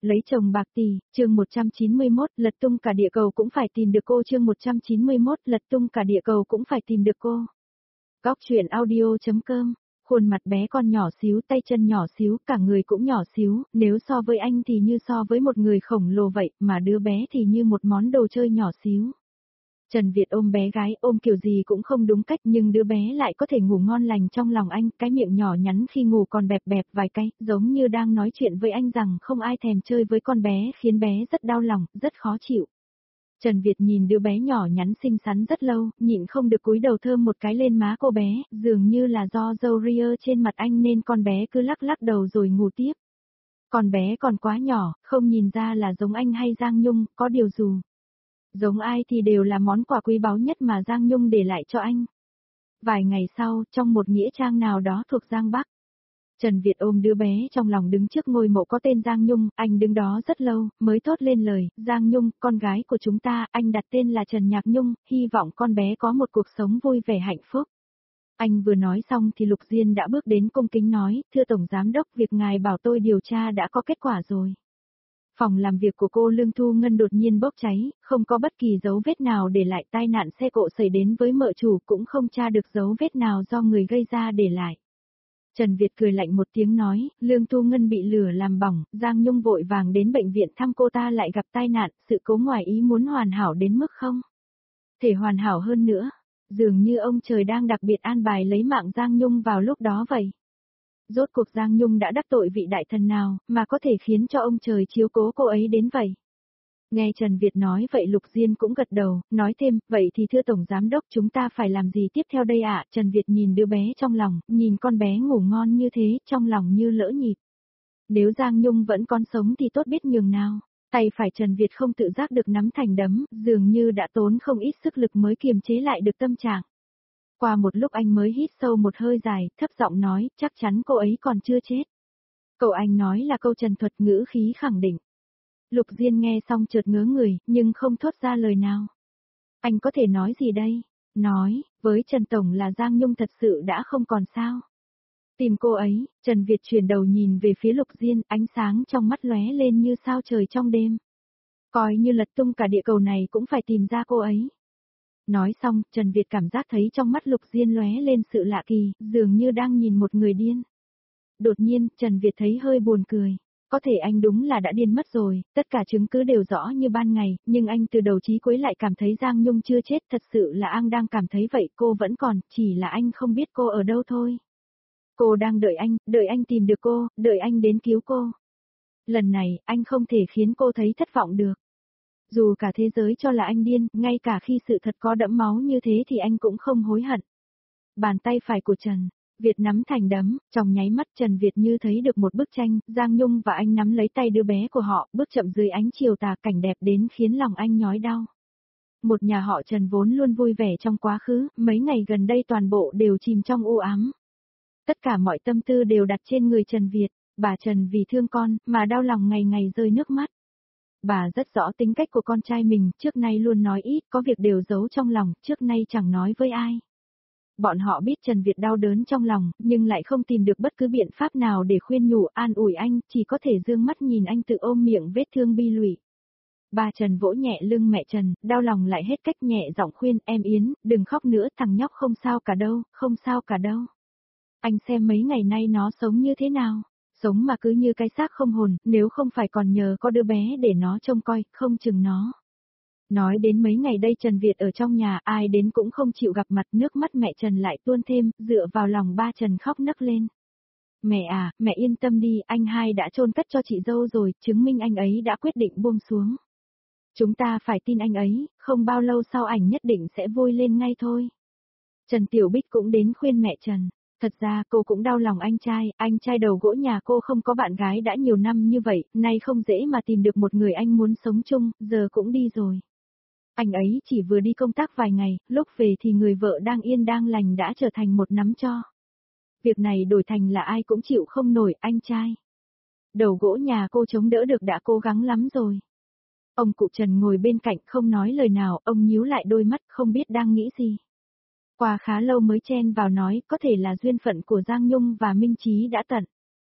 Lấy chồng bạc tỷ, chương 191, lật tung cả địa cầu cũng phải tìm được cô, chương 191, lật tung cả địa cầu cũng phải tìm được cô. Góc truyện audio.com, khuôn mặt bé con nhỏ xíu, tay chân nhỏ xíu, cả người cũng nhỏ xíu, nếu so với anh thì như so với một người khổng lồ vậy, mà đứa bé thì như một món đồ chơi nhỏ xíu. Trần Việt ôm bé gái, ôm kiểu gì cũng không đúng cách, nhưng đứa bé lại có thể ngủ ngon lành trong lòng anh, cái miệng nhỏ nhắn khi ngủ còn bẹp bẹp vài cái, giống như đang nói chuyện với anh rằng không ai thèm chơi với con bé, khiến bé rất đau lòng, rất khó chịu. Trần Việt nhìn đứa bé nhỏ nhắn xinh xắn rất lâu, nhịn không được cúi đầu thơm một cái lên má cô bé, dường như là do râu ria trên mặt anh nên con bé cứ lắc lắc đầu rồi ngủ tiếp. Con bé còn quá nhỏ, không nhìn ra là giống anh hay Giang Nhung, có điều dù giống ai thì đều là món quà quý báu nhất mà Giang Nhung để lại cho anh. Vài ngày sau, trong một nghĩa trang nào đó thuộc Giang Bắc, Trần Việt ôm đứa bé trong lòng đứng trước ngôi mộ có tên Giang Nhung, anh đứng đó rất lâu, mới thốt lên lời, Giang Nhung, con gái của chúng ta, anh đặt tên là Trần Nhạc Nhung, hy vọng con bé có một cuộc sống vui vẻ hạnh phúc. Anh vừa nói xong thì Lục Diên đã bước đến cung kính nói, thưa Tổng Giám Đốc, việc ngài bảo tôi điều tra đã có kết quả rồi. Phòng làm việc của cô Lương Thu Ngân đột nhiên bốc cháy, không có bất kỳ dấu vết nào để lại tai nạn xe cộ xảy đến với mợ chủ, cũng không tra được dấu vết nào do người gây ra để lại. Trần Việt cười lạnh một tiếng nói, Lương Thu Ngân bị lửa làm bỏng, Giang Nhung vội vàng đến bệnh viện thăm cô ta lại gặp tai nạn, sự cố ngoài ý muốn hoàn hảo đến mức không thể hoàn hảo hơn nữa, dường như ông trời đang đặc biệt an bài lấy mạng Giang Nhung vào lúc đó vậy. Rốt cuộc Giang Nhung đã đắc tội vị đại thần nào, mà có thể khiến cho ông trời chiếu cố cô ấy đến vậy. Nghe Trần Việt nói vậy Lục Diên cũng gật đầu, nói thêm, vậy thì thưa Tổng Giám Đốc chúng ta phải làm gì tiếp theo đây ạ? Trần Việt nhìn đứa bé trong lòng, nhìn con bé ngủ ngon như thế, trong lòng như lỡ nhịp. Nếu Giang Nhung vẫn còn sống thì tốt biết nhường nào. Tay phải Trần Việt không tự giác được nắm thành đấm, dường như đã tốn không ít sức lực mới kiềm chế lại được tâm trạng. Qua một lúc anh mới hít sâu một hơi dài, thấp giọng nói, chắc chắn cô ấy còn chưa chết. Cậu anh nói là câu trần thuật ngữ khí khẳng định. Lục Diên nghe xong chợt ngớ người, nhưng không thốt ra lời nào. Anh có thể nói gì đây? Nói, với Trần Tổng là Giang Nhung thật sự đã không còn sao. Tìm cô ấy, Trần Việt chuyển đầu nhìn về phía Lục Diên, ánh sáng trong mắt lóe lên như sao trời trong đêm. Coi như lật tung cả địa cầu này cũng phải tìm ra cô ấy. Nói xong, Trần Việt cảm giác thấy trong mắt Lục Diên lóe lên sự lạ kỳ, dường như đang nhìn một người điên. Đột nhiên, Trần Việt thấy hơi buồn cười. Có thể anh đúng là đã điên mất rồi, tất cả chứng cứ đều rõ như ban ngày, nhưng anh từ đầu chí cuối lại cảm thấy Giang Nhung chưa chết, thật sự là anh đang cảm thấy vậy, cô vẫn còn, chỉ là anh không biết cô ở đâu thôi. Cô đang đợi anh tìm được cô, đợi anh đến cứu cô. Lần này, anh không thể khiến cô thấy thất vọng được. Dù cả thế giới cho là anh điên, ngay cả khi sự thật có đẫm máu như thế thì anh cũng không hối hận. Bàn tay phải của Trần Việt nắm thành đấm, trong nháy mắt Trần Việt như thấy được một bức tranh, Giang Nhung và anh nắm lấy tay đứa bé của họ, bước chậm dưới ánh chiều tà, cảnh đẹp đến khiến lòng anh nhói đau. Một nhà họ Trần vốn luôn vui vẻ trong quá khứ, mấy ngày gần đây toàn bộ đều chìm trong u ám. Tất cả mọi tâm tư đều đặt trên người Trần Việt, bà Trần vì thương con, mà đau lòng ngày ngày rơi nước mắt. Bà rất rõ tính cách của con trai mình, trước nay luôn nói ít, có việc đều giấu trong lòng, trước nay chẳng nói với ai. Bọn họ biết Trần Việt đau đớn trong lòng, nhưng lại không tìm được bất cứ biện pháp nào để khuyên nhủ an ủi anh, chỉ có thể dương mắt nhìn anh tự ôm miệng vết thương bi lụy. Bà Trần vỗ nhẹ lưng mẹ Trần, đau lòng lại hết cách nhẹ giọng khuyên, em Yến, đừng khóc nữa, thằng nhóc không sao cả đâu, không sao cả đâu. Anh xem mấy ngày nay nó sống như thế nào, sống mà cứ như cái xác không hồn, nếu không phải còn nhờ có đứa bé để nó trông coi, không chừng nó. Nói đến mấy ngày đây Trần Việt ở trong nhà, ai đến cũng không chịu gặp mặt, nước mắt mẹ Trần lại tuôn thêm, dựa vào lòng ba Trần khóc nấc lên. Mẹ à, mẹ yên tâm đi, anh hai đã chôn cất cho chị dâu rồi, chứng minh anh ấy đã quyết định buông xuống. Chúng ta phải tin anh ấy, không bao lâu sau ảnh nhất định sẽ vui lên ngay thôi. Trần Tiểu Bích cũng đến khuyên mẹ Trần. Thật ra cô cũng đau lòng anh trai đầu gỗ nhà cô không có bạn gái đã nhiều năm như vậy, nay không dễ mà tìm được một người anh muốn sống chung, giờ cũng đi rồi. Anh ấy chỉ vừa đi công tác vài ngày, lúc về thì người vợ đang yên đang lành đã trở thành một nắm tro. Việc này đổi thành là ai cũng chịu không nổi, anh trai. Đầu gỗ nhà cô chống đỡ được đã cố gắng lắm rồi. Ông cụ Trần ngồi bên cạnh không nói lời nào, ông nhíu lại đôi mắt không biết đang nghĩ gì. Qua khá lâu mới chen vào nói có thể là duyên phận của Giang Nhung và Minh Chí đã tận.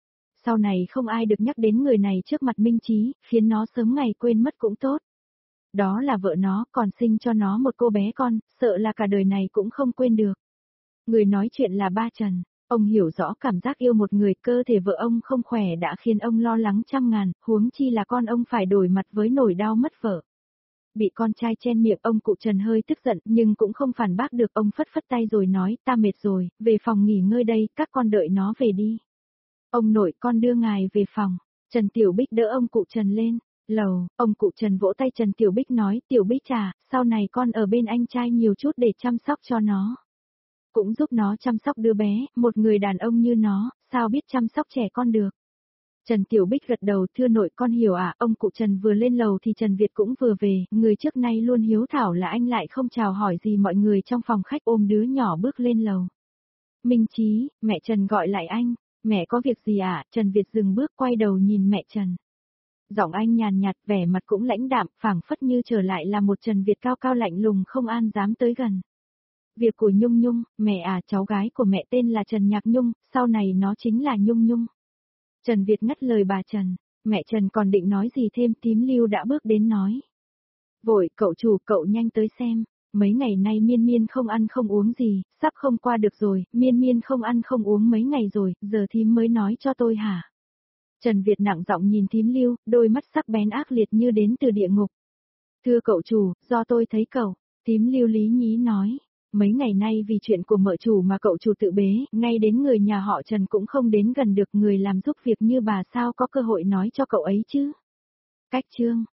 sau này không ai được nhắc đến người này trước mặt Minh Chí, khiến nó sớm ngày quên mất cũng tốt. Đó là vợ nó, còn sinh cho nó một cô bé con, sợ là cả đời này cũng không quên được. Người nói chuyện là ba Trần, ông hiểu rõ cảm giác yêu một người, cơ thể vợ ông không khỏe đã khiến ông lo lắng trăm ngàn, huống chi là con ông phải đối mặt với nỗi đau mất vợ. Bị con trai chen miệng, ông cụ Trần hơi tức giận nhưng cũng không phản bác được, ông phất phất tay rồi nói, ta mệt rồi, về phòng nghỉ ngơi đây, các con đợi nó về đi. Ông nội, con đưa ngài về phòng. Trần Tiểu Bích đỡ ông cụ Trần lên. Lầu, ông cụ Trần vỗ tay Trần Tiểu Bích nói, Tiểu Bích à, sau này con ở bên anh trai nhiều chút để chăm sóc cho nó. Cũng giúp nó chăm sóc đứa bé, một người đàn ông như nó, sao biết chăm sóc trẻ con được. Trần Tiểu Bích gật đầu, thưa nội con hiểu ạ. Ông cụ Trần vừa lên lầu thì Trần Việt cũng vừa về, người trước nay luôn hiếu thảo là anh lại không chào hỏi gì mọi người trong phòng khách, ôm đứa nhỏ bước lên lầu. Minh Chí, mẹ Trần gọi lại anh, mẹ có việc gì ạ? Trần Việt dừng bước quay đầu nhìn mẹ Trần. Giọng anh nhàn nhạt, vẻ mặt cũng lãnh đạm, phảng phất như trở lại là một Trần Việt cao cao lạnh lùng không an dám tới gần. Việc của Nhung Nhung, mẹ à, cháu gái của mẹ tên là Trần Nhạc Nhung, sau này nó chính là Nhung Nhung. Trần Việt ngắt lời bà Trần, mẹ Trần còn định nói gì thêm, Tím Lưu đã bước đến nói. Vội, cậu chủ, cậu nhanh tới xem, mấy ngày nay Miên Miên không ăn không uống gì, sắp không qua được rồi, Miên Miên không ăn không uống mấy ngày rồi, giờ thím mới nói cho tôi hả? Trần Việt nặng giọng nhìn Tím Lưu, đôi mắt sắc bén ác liệt như đến từ địa ngục. Thưa cậu chủ, do tôi thấy cậu, Tím Lưu lý nhí nói. Mấy ngày nay vì chuyện của mợ chủ mà cậu chủ tự bế, ngay đến người nhà họ Trần cũng không đến gần được, người làm giúp việc như bà sao có cơ hội nói cho cậu ấy chứ. Cách chương.